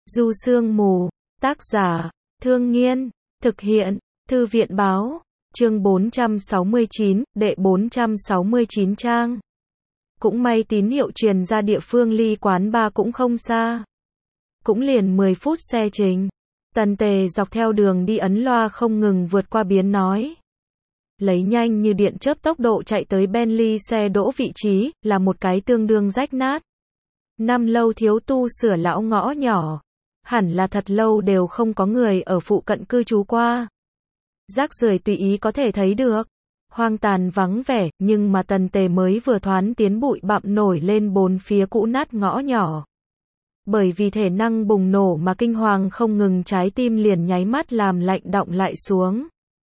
Du Sương Mù, tác giả, Thương Nghiên, thực hiện, Thư viện Báo, chương 469, đệ 469 trang. Cũng may tín hiệu truyền ra địa phương ly quán bar cũng không xa. Cũng liền 10 phút xe trình. Tần Tề dọc theo đường đi ấn loa không ngừng vượt qua biến nói. Lấy nhanh như điện chớp tốc độ chạy tới Bentley xe đỗ vị trí, là một cái tương đương rách nát. Năm lâu thiếu tu sửa lão ngõ nhỏ. Hẳn là thật lâu đều không có người ở phụ cận cư trú qua. Rác rưởi tùy ý có thể thấy được. Hoang tàn vắng vẻ, nhưng mà Tần Tề mới vừa thoán tiến bụi bặm nổi lên bốn phía cũ nát ngõ nhỏ. Bởi vì thể năng bùng nổ mà kinh hoàng không ngừng, trái tim liền nháy mắt làm lạnh đọng lại xuống.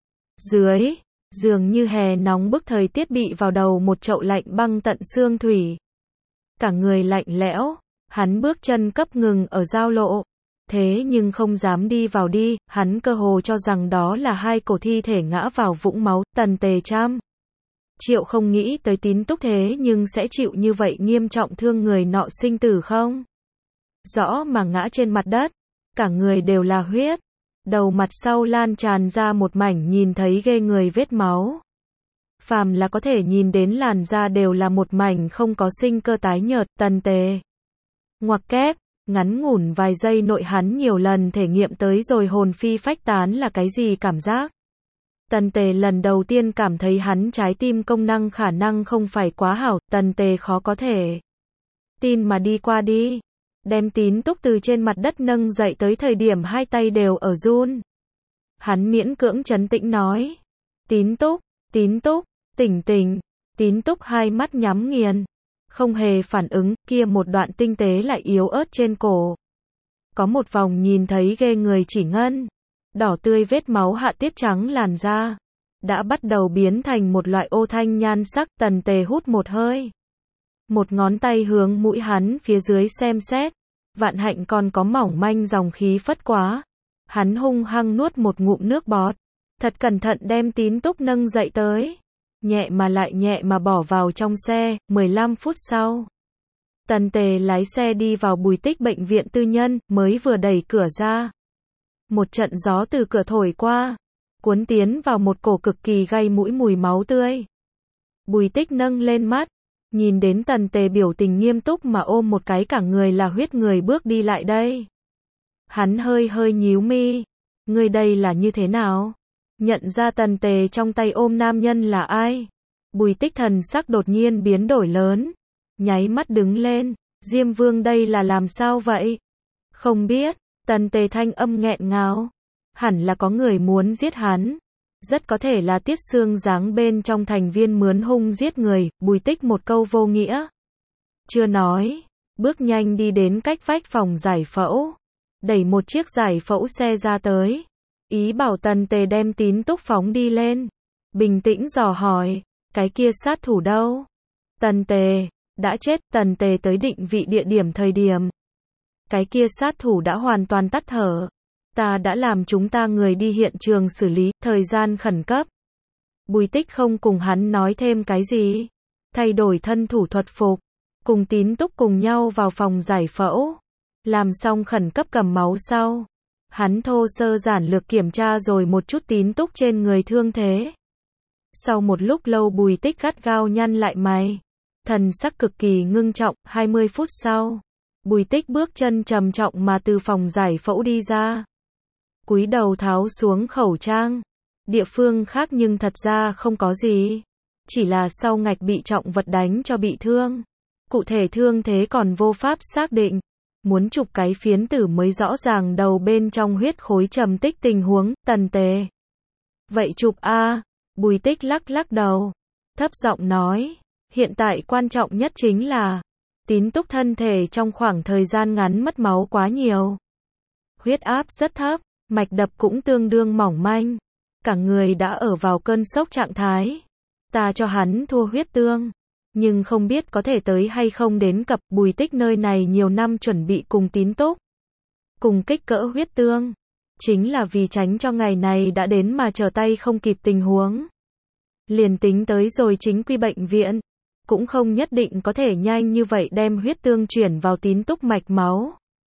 Dưới, dường như hè nóng bức thời tiết bị vào đầu một chậu lạnh băng tận xương thủy. Cả người lạnh lẽo, hắn bước chân cấp ngừng ở giao lộ. Thế nhưng không dám đi vào đi, hắn cơ hồ cho rằng đó là hai cổ thi thể ngã vào vũng máu. Tần Tề trăm triệu không nghĩ tới Tín Túc thế nhưng sẽ chịu như vậy nghiêm trọng thương người nọ sinh tử không? Rõ mà ngã trên mặt đất, cả người đều là huyết, đầu mặt sau lan tràn ra một mảnh nhìn thấy ghê người vết máu. Phàm là có thể nhìn đến làn da đều là một mảnh không có sinh cơ tái nhợt. Tần Tề ngoặc kép, ngắn ngủn vài giây nội hắn nhiều lần thể nghiệm tới rồi hồn phi phách tán là cái gì cảm giác. Tần Tề lần đầu tiên cảm thấy hắn trái tim công năng khả năng không phải quá hảo. Tần Tề khó có thể tin mà đi qua đi. Đem Tín Túc từ trên mặt đất nâng dậy tới thời điểm hai tay đều ở run. Hắn miễn cưỡng trấn tĩnh nói. Tín Túc, Tín Túc, tỉnh tỉnh. Tín Túc hai mắt nhắm nghiền. Không hề phản ứng, kia một đoạn tinh tế lại yếu ớt trên cổ. Có một vòng nhìn thấy ghê người chỉ ngân. Đỏ tươi vết máu hạ tiết trắng làn da. Đã bắt đầu biến thành một loại ô thanh nhan sắc. Tần Tề hút một hơi. Một ngón tay hướng mũi hắn phía dưới xem xét. Vạn hạnh còn có mỏng manh dòng khí phất quá. Hắn hung hăng nuốt một ngụm nước bọt. Thật cẩn thận đem Tín Túc nâng dậy tới. Nhẹ mà lại nhẹ mà bỏ vào trong xe. 15 phút sau, Tần Tề lái xe đi vào Bùi Tích bệnh viện tư nhân. Mới vừa đẩy cửa ra, một trận gió từ cửa thổi qua, cuốn tiến vào một cổ cực kỳ gây mũi mùi máu tươi. Bùi Tích nâng lên mắt, nhìn đến Tần Tề biểu tình nghiêm túc mà ôm một cái cả người là huyết người bước đi lại đây. Hắn hơi hơi nhíu mi. Người đây là như thế nào? Nhận ra Tần Tề trong tay ôm nam nhân là ai? Bùi Tích thần sắc đột nhiên biến đổi lớn. Nháy mắt đứng lên. Diêm Vương đây là làm sao vậy? Không biết. Tần Tề thanh âm nghẹn ngào. Hẳn là có người muốn giết hắn. Rất có thể là Tiết Xương Giáng bên trong thành viên mướn hung giết người. Bùi Tích một câu vô nghĩa chưa nói, bước nhanh đi đến cách vách phòng giải phẫu, đẩy một chiếc giải phẫu xe ra tới, ý bảo Tần Tề đem Tín Túc phóng đi lên. Bình tĩnh dò hỏi, cái kia sát thủ đâu? Tần Tề đã chết. Tần Tề tới định vị địa điểm thời điểm, cái kia sát thủ đã hoàn toàn tắt thở. Ta đã làm chúng ta người đi hiện trường xử lý, thời gian khẩn cấp. Bùi Tích không cùng hắn nói thêm cái gì. Thay đổi thân thủ thuật phục, cùng Tín Túc cùng nhau vào phòng giải phẫu. Làm xong khẩn cấp cầm máu sau, hắn thô sơ giản lược kiểm tra rồi một chút Tín Túc trên người thương thế. Sau một lúc lâu Bùi Tích gắt gao nhăn lại mày, thần sắc cực kỳ ngưng trọng. 20 phút sau, Bùi Tích bước chân trầm trọng mà từ phòng giải phẫu đi ra. Cúi đầu tháo xuống khẩu trang. Địa phương khác nhưng thật ra không có gì. Chỉ là sau ngạch bị trọng vật đánh cho bị thương. Cụ thể thương thế còn vô pháp xác định. Muốn chụp cái phiến tử mới rõ ràng đầu bên trong huyết khối trầm tích tình huống. Tần Tề. Vậy chụp a? Bùi Tích lắc lắc đầu. Thấp giọng nói. Hiện tại quan trọng nhất chính là Tín Túc thân thể trong khoảng thời gian ngắn mất máu quá nhiều. Huyết áp rất thấp. Mạch đập cũng tương đương mỏng manh. Cả người đã ở vào cơn sốc trạng thái. Ta cho hắn thua huyết tương. Nhưng không biết có thể tới hay không đến cập. Bùi Tích nơi này nhiều năm chuẩn bị cùng Tín Túc, cùng kích cỡ huyết tương. Chính là vì tránh cho ngày này đã đến mà trở tay không kịp tình huống. Liền tính tới rồi chính quy bệnh viện, cũng không nhất định có thể nhanh như vậy đem huyết tương chuyển vào Tín Túc mạch máu.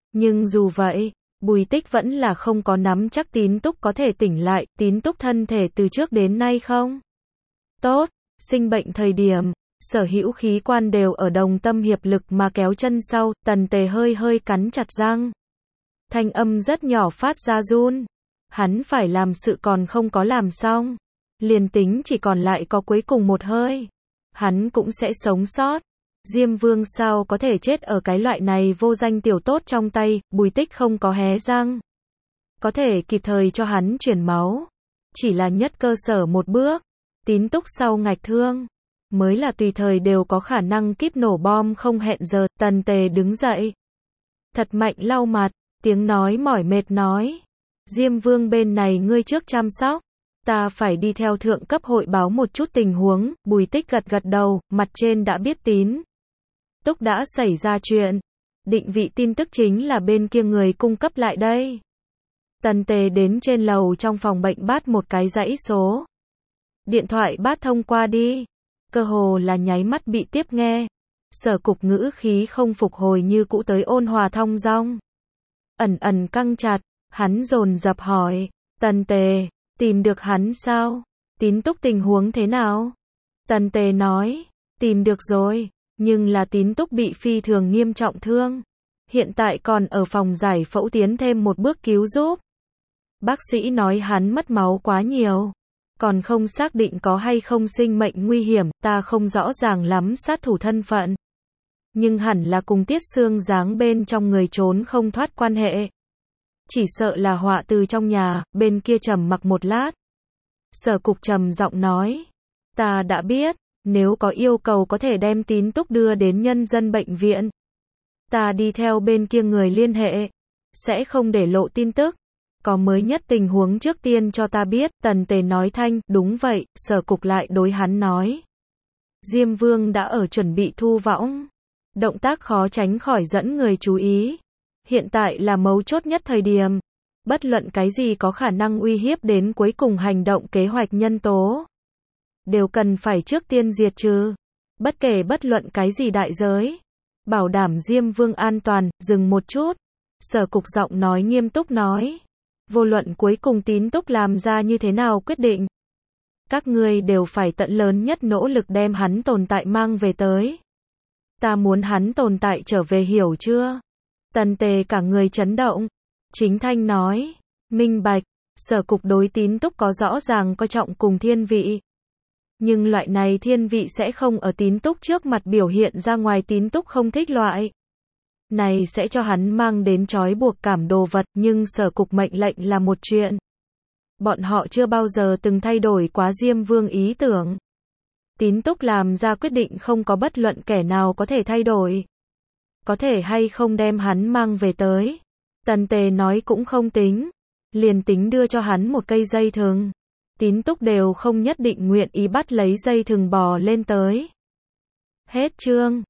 Nhưng dù vậy, Bùi Tích vẫn là không có nắm chắc Tín Túc có thể tỉnh lại, Tín Túc thân thể từ trước đến nay không tốt, sinh bệnh thời điểm, sở hữu khí quan đều ở đồng tâm hiệp lực mà kéo chân sau, Tần Tề hơi hơi cắn chặt răng. Thanh âm rất nhỏ phát ra run. Hắn phải làm sự còn không có làm xong. Liền tính chỉ còn lại có cuối cùng một hơi. Hắn cũng sẽ sống sót. Diêm Vương sao có thể chết ở cái loại này vô danh tiểu tốt trong tay, Bùi Tích không có hé răng. Có thể kịp thời cho hắn chuyển máu. Chỉ là nhất cơ sở một bước. Tín Túc sau ngạch thương. Mới là tùy thời đều có khả năng kíp nổ bom không hẹn giờ, Tần Tề đứng dậy. Thật mạnh lau mặt, tiếng nói mỏi mệt nói. Diêm Vương bên này ngươi trước chăm sóc. Ta phải đi theo thượng cấp hội báo một chút tình huống, Bùi Tích gật gật đầu, mặt trên đã biết Tín Túc đã xảy ra chuyện. Định vị tin tức chính là bên kia người cung cấp lại đây. Tần Tề đến trên lầu trong phòng bệnh bắt một cái dãy số. Điện thoại bắt thông qua đi. Cơ hồ là nháy mắt bị tiếp nghe. Sở Cục ngữ khí không phục hồi như cũ tới ôn hòa thong dong. Ẩn ẩn căng chặt, hắn dồn dập hỏi, Tần Tề, tìm được hắn sao? Tín Túc tình huống thế nào? Tần Tề nói, tìm được rồi, nhưng là Tín Túc bị phi thường nghiêm trọng thương. Hiện tại còn ở phòng giải phẫu tiến thêm một bước cứu giúp. Bác sĩ nói hắn mất máu quá nhiều. Còn không xác định có hay không sinh mệnh nguy hiểm, ta không rõ ràng lắm sát thủ thân phận. Nhưng hẳn là cùng Tiết Xương dáng bên trong người trốn không thoát quan hệ. Chỉ sợ là họa từ trong nhà, bên kia trầm mặc một lát. Sở Cục trầm giọng nói, ta đã biết, nếu có yêu cầu có thể đem Tín Túc đưa đến nhân dân bệnh viện. Ta đi theo bên kia người liên hệ, sẽ không để lộ tin tức. Có mới nhất tình huống trước tiên cho ta biết, Tần Tề nói thanh, đúng vậy, Sở Cục lại đối hắn nói. Diêm Vương đã ở chuẩn bị thu võng. Động tác khó tránh khỏi dẫn người chú ý. Hiện tại là mấu chốt nhất thời điểm. Bất luận cái gì có khả năng uy hiếp đến cuối cùng hành động kế hoạch nhân tố. Đều cần phải trước tiên diệt trừ. Bất kể bất luận cái gì đại giới. Bảo đảm Diêm Vương an toàn, dừng một chút. Sở Cục giọng nói nghiêm túc nói. Vô luận cuối cùng Tín Túc làm ra như thế nào quyết định. Các ngươi đều phải tận lớn nhất nỗ lực đem hắn tồn tại mang về tới. Ta muốn hắn tồn tại trở về hiểu chưa? Tần Tề cả người chấn động. Chính thanh nói. Minh bạch. Sở Cục đối Tín Túc có rõ ràng coi trọng cùng thiên vị. Nhưng loại này thiên vị sẽ không ở Tín Túc trước mặt biểu hiện ra ngoài, Tín Túc không thích loại này sẽ cho hắn mang đến trói buộc cảm đồ vật, nhưng Sở Cục mệnh lệnh là một chuyện. Bọn họ chưa bao giờ từng thay đổi quá Diêm Vương ý tưởng. Tín Túc làm ra quyết định không có bất luận kẻ nào có thể thay đổi. Có thể hay không đem hắn mang về tới. Tần Tề nói cũng không tính. Liền tính đưa cho hắn một cây dây thừng. Tín Túc đều không nhất định nguyện ý bắt lấy dây thừng bò lên tới. Hết chương.